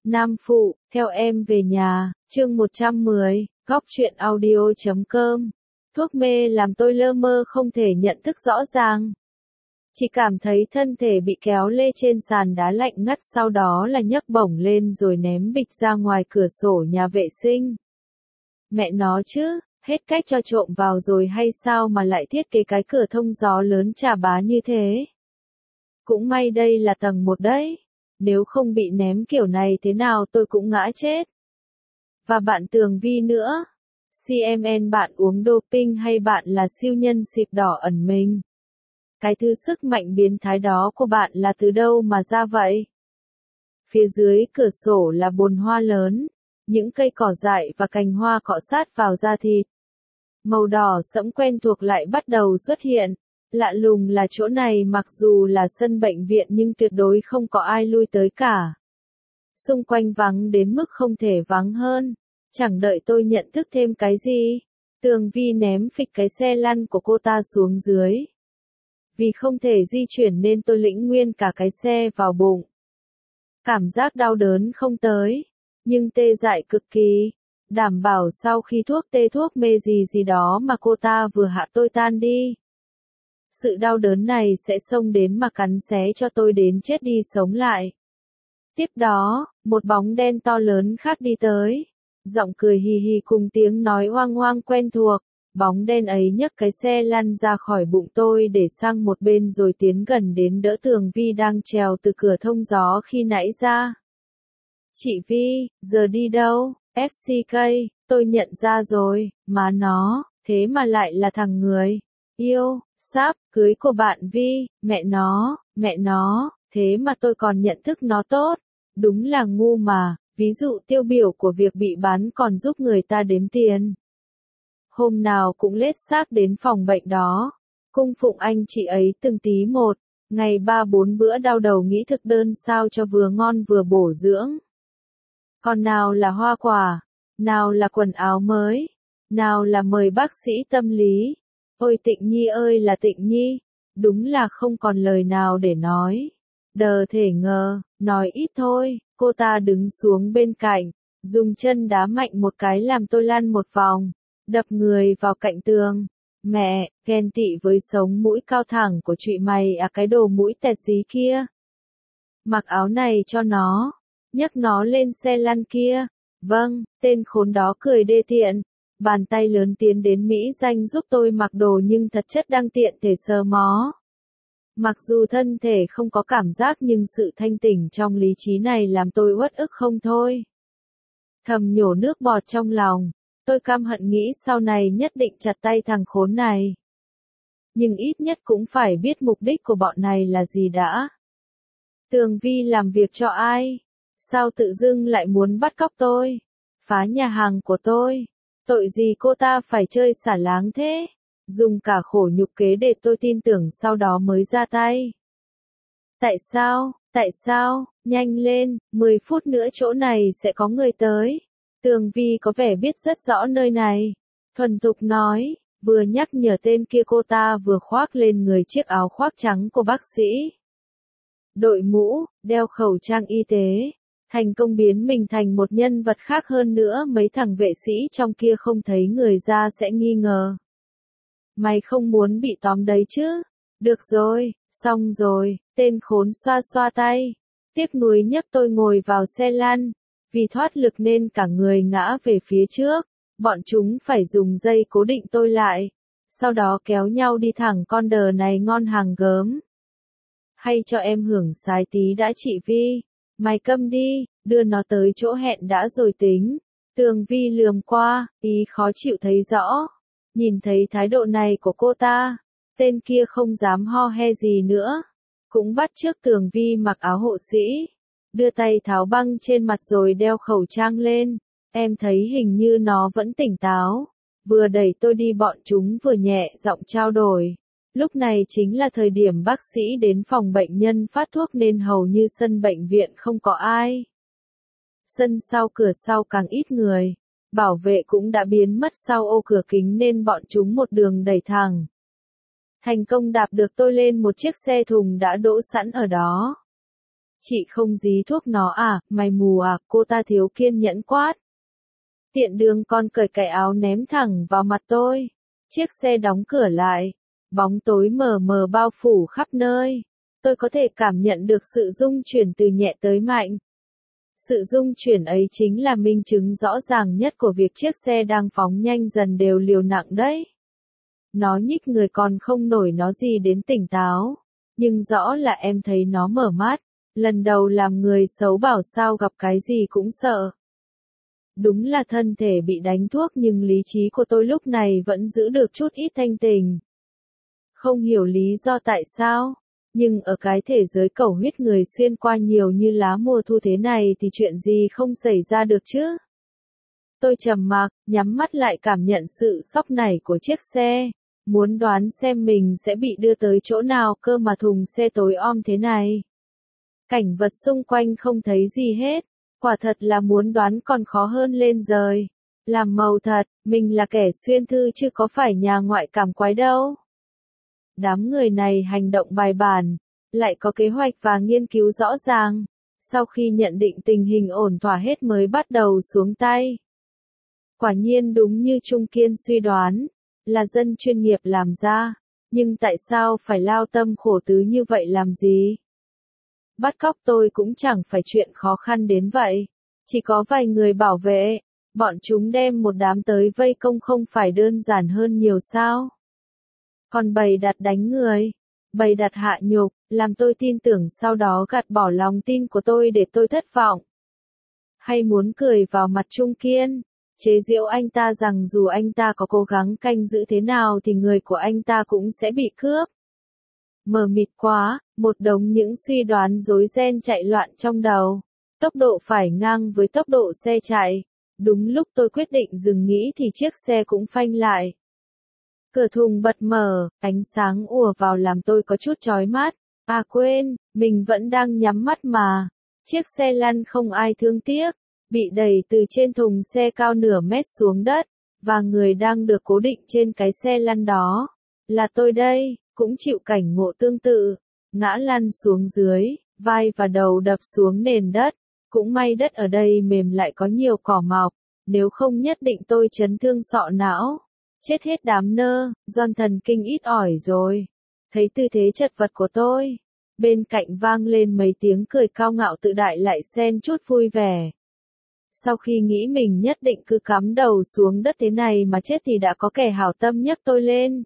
Nam Phụ, theo em về nhà, chương 110, góc truyện audio.com. Thuốc mê làm tôi lơ mơ không thể nhận thức rõ ràng. Chỉ cảm thấy thân thể bị kéo lê trên sàn đá lạnh ngắt, sau đó là nhấc bổng lên rồi ném bịch ra ngoài cửa sổ nhà vệ sinh. Mẹ nó chứ, hết cách cho trộm vào rồi hay sao mà lại thiết kế cái cửa thông gió lớn chà bá như thế. Cũng may đây là tầng 1 đấy. Nếu không bị ném kiểu này thế nào tôi cũng ngã chết. Và bạn Tường Vi nữa. CMN, bạn uống doping hay bạn là siêu nhân xịp đỏ ẩn mình? Cái thứ sức mạnh biến thái đó của bạn là từ đâu mà ra vậy? Phía dưới cửa sổ là bồn hoa lớn, những cây cỏ dại và cành hoa cọ sát vào da thịt. Màu đỏ sẫm quen thuộc lại bắt đầu xuất hiện. Lạ lùng là chỗ này mặc dù là sân bệnh viện nhưng tuyệt đối không có ai lui tới cả. Xung quanh vắng đến mức không thể vắng hơn. Chẳng đợi tôi nhận thức thêm cái gì, Tường Vi ném phịch cái xe lăn của cô ta xuống dưới. Vì không thể di chuyển nên tôi lĩnh nguyên cả cái xe vào bụng. Cảm giác đau đớn không tới, nhưng tê dại cực kỳ. Đảm bảo sau khi thuốc tê thuốc mê gì đó mà cô ta vừa hạ tôi tan đi. Sự đau đớn này sẽ xông đến mà cắn xé cho tôi đến chết đi sống lại. Tiếp đó, một bóng đen to lớn khác đi tới. Giọng cười hì hì cùng tiếng nói oang oang quen thuộc. Bóng đen ấy nhấc cái xe lăn ra khỏi bụng tôi để sang một bên rồi tiến gần đến đỡ Tường Vi đang trèo từ cửa thông gió khi nãy ra. Chị Vi, giờ đi đâu? FCK, tôi nhận ra rồi, má nó, thế mà lại là thằng người yêu sắp cưới của bạn Vi, mẹ nó, thế mà tôi còn nhận thức nó tốt. Đúng là ngu mà, ví dụ tiêu biểu của việc bị bán còn giúp người ta đếm tiền. Hôm nào cũng lết xác đến phòng bệnh đó, cung phụng anh chị ấy từng tí một, ngày 3-4 bữa đau đầu nghĩ thực đơn sao cho vừa ngon vừa bổ dưỡng. Còn nào là hoa quả, nào là quần áo mới, nào là mời bác sĩ tâm lý. Ôi Tịnh Nhi ơi là Tịnh Nhi, đúng là không còn lời nào để nói. Đờ thể ngờ, nói ít thôi, cô ta đứng xuống bên cạnh, dùng chân đá mạnh một cái làm tôi lăn một vòng, đập người vào cạnh tường. Mẹ, ghen tị với sống mũi cao thẳng của chị mày à, cái đồ mũi tẹt dí kia. Mặc áo này cho nó, nhấc nó lên xe lăn kia. Vâng, tên khốn đó cười đê tiện. Bàn tay lớn tiến đến mỹ danh giúp tôi mặc đồ nhưng thật chất đang tiện thể sờ mó. Mặc dù thân thể không có cảm giác nhưng sự thanh tỉnh trong lý trí này làm tôi uất ức không thôi. Thầm nhổ nước bọt trong lòng, tôi căm hận nghĩ sau này nhất định chặt tay thằng khốn này. Nhưng ít nhất cũng phải biết mục đích của bọn này là gì đã. Tường Vi làm việc cho ai? Sao tự dưng lại muốn bắt cóc tôi? Phá nhà hàng của tôi? Tội gì cô ta phải chơi xả láng thế? Dùng cả khổ nhục kế để tôi tin tưởng sau đó mới ra tay. Tại sao, nhanh lên, 10 phút nữa chỗ này sẽ có người tới. Tường Vi có vẻ biết rất rõ nơi này. Thuần thục nói, vừa nhắc nhở tên kia cô ta vừa khoác lên người chiếc áo khoác trắng của bác sĩ. Đội mũ, đeo khẩu trang y tế. Thành công biến mình thành một nhân vật khác hơn nữa, mấy thằng vệ sĩ trong kia không thấy người ra sẽ nghi ngờ. Mày không muốn bị tóm đấy chứ? Được rồi, xong rồi, tên khốn xoa xoa tay. Tiếc nuối nhấc tôi ngồi vào xe lăn. Vì thoát lực nên cả người ngã về phía trước. Bọn chúng phải dùng dây cố định tôi lại. Sau đó kéo nhau đi thẳng con đờ này ngon hàng gớm. Hay cho em hưởng sái tí đã chị Vi. Mày câm đi, đưa nó tới chỗ hẹn đã rồi tính. Tường Vi lườm qua, ý khó chịu thấy rõ. Nhìn thấy thái độ này của cô ta, tên kia không dám ho he gì nữa. Cũng bắt chước Tường Vi mặc áo hộ sĩ. Đưa tay tháo băng trên mặt rồi đeo khẩu trang lên. Em thấy hình như nó vẫn tỉnh táo. Vừa đẩy tôi đi bọn chúng vừa nhẹ giọng trao đổi. Lúc này chính là thời điểm bác sĩ đến phòng bệnh nhân phát thuốc nên hầu như sân bệnh viện không có ai. Sân sau cửa sau càng ít người. Bảo vệ cũng đã biến mất sau ô cửa kính nên bọn chúng một đường đẩy thẳng. Thành công đạp được tôi lên một chiếc xe thùng đã đỗ sẵn ở đó. Chị không dí thuốc nó à, mày mù à, cô ta thiếu kiên nhẫn quát. Tiện đường còn cởi cái áo ném thẳng vào mặt tôi. Chiếc xe đóng cửa lại. Bóng tối mờ mờ bao phủ khắp nơi. Tôi có thể cảm nhận được sự rung chuyển từ nhẹ tới mạnh. Sự rung chuyển ấy chính là minh chứng rõ ràng nhất của việc chiếc xe đang phóng nhanh dần đều liều nặng đấy. Nó nhích người còn không nổi nó gì đến tỉnh táo. Nhưng rõ là em thấy nó mở mắt. Lần đầu làm người xấu bảo sao gặp cái gì cũng sợ. Đúng là thân thể bị đánh thuốc nhưng lý trí của tôi lúc này vẫn giữ được chút ít thanh tình. Không hiểu lý do tại sao, nhưng ở cái thế giới cầu huyết người xuyên qua nhiều như lá mùa thu thế này thì chuyện gì không xảy ra được chứ? Tôi trầm mặc, nhắm mắt lại cảm nhận sự sóc nảy của chiếc xe, muốn đoán xem mình sẽ bị đưa tới chỗ nào cơ mà thùng xe tối om thế này. Cảnh vật xung quanh không thấy gì hết, quả thật là muốn đoán còn khó hơn lên rồi. Làm màu thật, mình là kẻ xuyên thư chứ có phải nhà ngoại cảm quái đâu. Đám người này hành động bài bản, lại có kế hoạch và nghiên cứu rõ ràng. Sau khi nhận định tình hình ổn thỏa hết mới bắt đầu xuống tay. Quả nhiên đúng như Trung Kiên suy đoán, là dân chuyên nghiệp làm ra. Nhưng tại sao phải lao tâm khổ tứ như vậy làm gì? Bắt cóc tôi cũng chẳng phải chuyện khó khăn đến vậy. Chỉ có vài người bảo vệ, bọn chúng đem một đám tới vây công không phải đơn giản hơn nhiều sao? Còn bày đặt đánh người, bày đặt hạ nhục, làm tôi tin tưởng sau đó gạt bỏ lòng tin của tôi để tôi thất vọng. Hay muốn cười vào mặt Trung Kiên, chế giễu anh ta rằng dù anh ta có cố gắng canh giữ thế nào thì người của anh ta cũng sẽ bị cướp. Mờ mịt quá, một đống những suy đoán rối ren chạy loạn trong đầu. Tốc độ phải ngang với tốc độ xe chạy. Đúng lúc tôi quyết định dừng nghĩ thì chiếc xe cũng phanh lại. Cửa thùng bật mở, ánh sáng ùa vào làm tôi có chút chói mắt. À quên, mình vẫn đang nhắm mắt mà. Chiếc xe lăn không ai thương tiếc, bị đẩy từ trên thùng xe cao nửa mét xuống đất, và người đang được cố định trên cái xe lăn đó. Là tôi đây, cũng chịu cảnh ngộ tương tự, ngã lăn xuống dưới, vai và đầu đập xuống nền đất. Cũng may đất ở đây mềm lại có nhiều cỏ mọc, nếu không nhất định tôi chấn thương sọ não. Chết hết đám nơ, giòn thần kinh ít ỏi rồi. Thấy tư thế chật vật của tôi, bên cạnh vang lên mấy tiếng cười cao ngạo tự đại lại xen chút vui vẻ. Sau khi nghĩ mình nhất định cứ cắm đầu xuống đất thế này mà chết thì đã có kẻ hảo tâm nhấc tôi lên.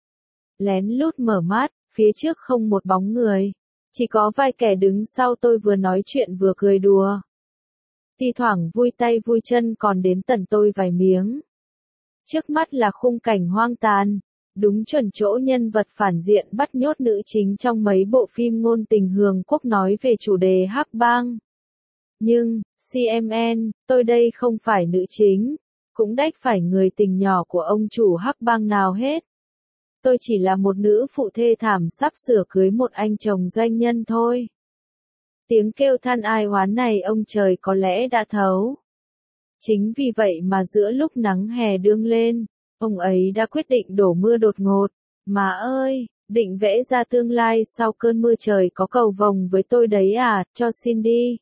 Lén lút mở mắt, phía trước không một bóng người. Chỉ có vài kẻ đứng sau tôi vừa nói chuyện vừa cười đùa. Thi thoảng vui tay vui chân còn đến tận tôi vài miếng. Trước mắt là khung cảnh hoang tàn, đúng chuẩn chỗ nhân vật phản diện bắt nhốt nữ chính trong mấy bộ phim ngôn tình Hàn Quốc nói về chủ đề hắc bang. Nhưng, CMN, tôi đây không phải nữ chính, cũng đách phải người tình nhỏ của ông chủ hắc bang nào hết. Tôi chỉ là một nữ phụ thê thảm sắp sửa cưới một anh chồng doanh nhân thôi. Tiếng kêu than ai oán này ông trời có lẽ đã thấu. Chính vì vậy mà giữa lúc nắng hè đương lên, ông ấy đã quyết định đổ mưa đột ngột. Mà ơi, định vẽ ra tương lai sau cơn mưa trời có cầu vồng với tôi đấy à, cho xin đi.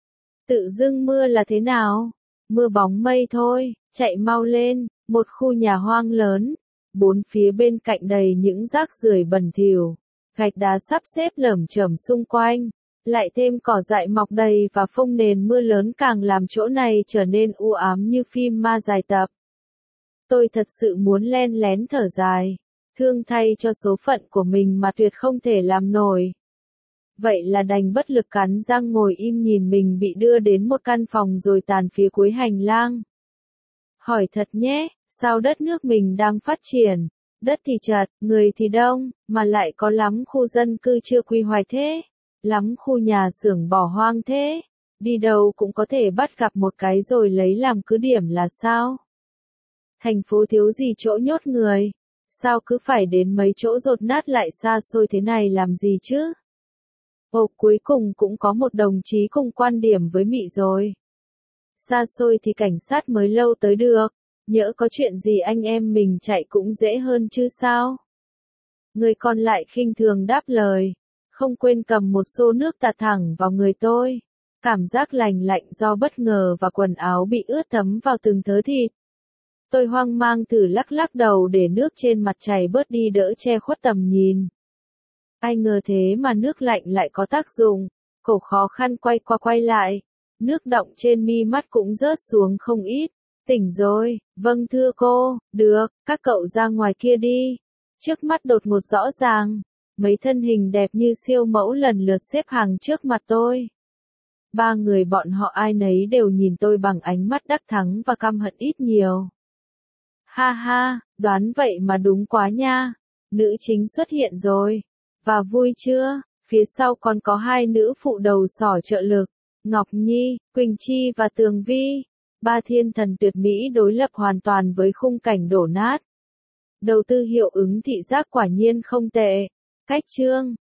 Tự dưng mưa là thế nào? Mưa bóng mây thôi, chạy mau lên, một khu nhà hoang lớn. Bốn phía bên cạnh đầy những rác rưởi bẩn thỉu, gạch đá sắp xếp lởm chởm xung quanh, lại thêm cỏ dại mọc đầy và phông nền mưa lớn càng làm chỗ này trở nên u ám như phim ma dài tập. Tôi thật sự muốn len lén thở dài, thương thay cho số phận của mình mà tuyệt không thể làm nổi. Vậy là đành bất lực cắn răng ngồi im nhìn mình bị đưa đến một căn phòng rồi tàn phía cuối hành lang. Hỏi thật nhé, sao đất nước mình đang phát triển, đất thì chật, người thì đông, mà lại có lắm khu dân cư chưa quy hoạch thế, lắm khu nhà xưởng bỏ hoang thế, đi đâu cũng có thể bắt gặp một cái rồi lấy làm cứ điểm là sao? Thành phố thiếu gì chỗ nhốt người, sao cứ phải đến mấy chỗ dột nát lại xa xôi thế này làm gì chứ? Ồ, cuối cùng cũng có một đồng chí cùng quan điểm với Mị rồi. Xa xôi thì cảnh sát mới lâu tới được, nhỡ có chuyện gì anh em mình chạy cũng dễ hơn chứ sao? Người còn lại khinh thường đáp lời, không quên cầm một xô nước tạt thẳng vào người tôi. Cảm giác lành lạnh do bất ngờ và quần áo bị ướt thấm vào từng thớ thịt. Tôi hoang mang thử lắc lắc đầu để nước trên mặt chảy bớt đi đỡ che khuất tầm nhìn. Ai ngờ thế mà nước lạnh lại có tác dụng, cổ khó khăn quay qua quay lại. Nước đọng trên mi mắt cũng rớt xuống không ít. Tỉnh rồi, vâng thưa cô, được, các cậu ra ngoài kia đi. Trước mắt đột ngột rõ ràng, mấy thân hình đẹp như siêu mẫu lần lượt xếp hàng trước mặt tôi. Ba người bọn họ ai nấy đều nhìn tôi bằng ánh mắt đắc thắng và căm hận ít nhiều. Ha ha, đoán vậy mà đúng quá nha. Nữ chính xuất hiện rồi. Và vui chưa? Phía sau còn có hai nữ phụ đầu sỏ trợ lực. Ngọc Nhi, Quỳnh Chi và Tường Vi. Ba thiên thần tuyệt mỹ đối lập hoàn toàn với khung cảnh đổ nát. Đầu tư hiệu ứng thị giác quả nhiên không tệ. Cách chương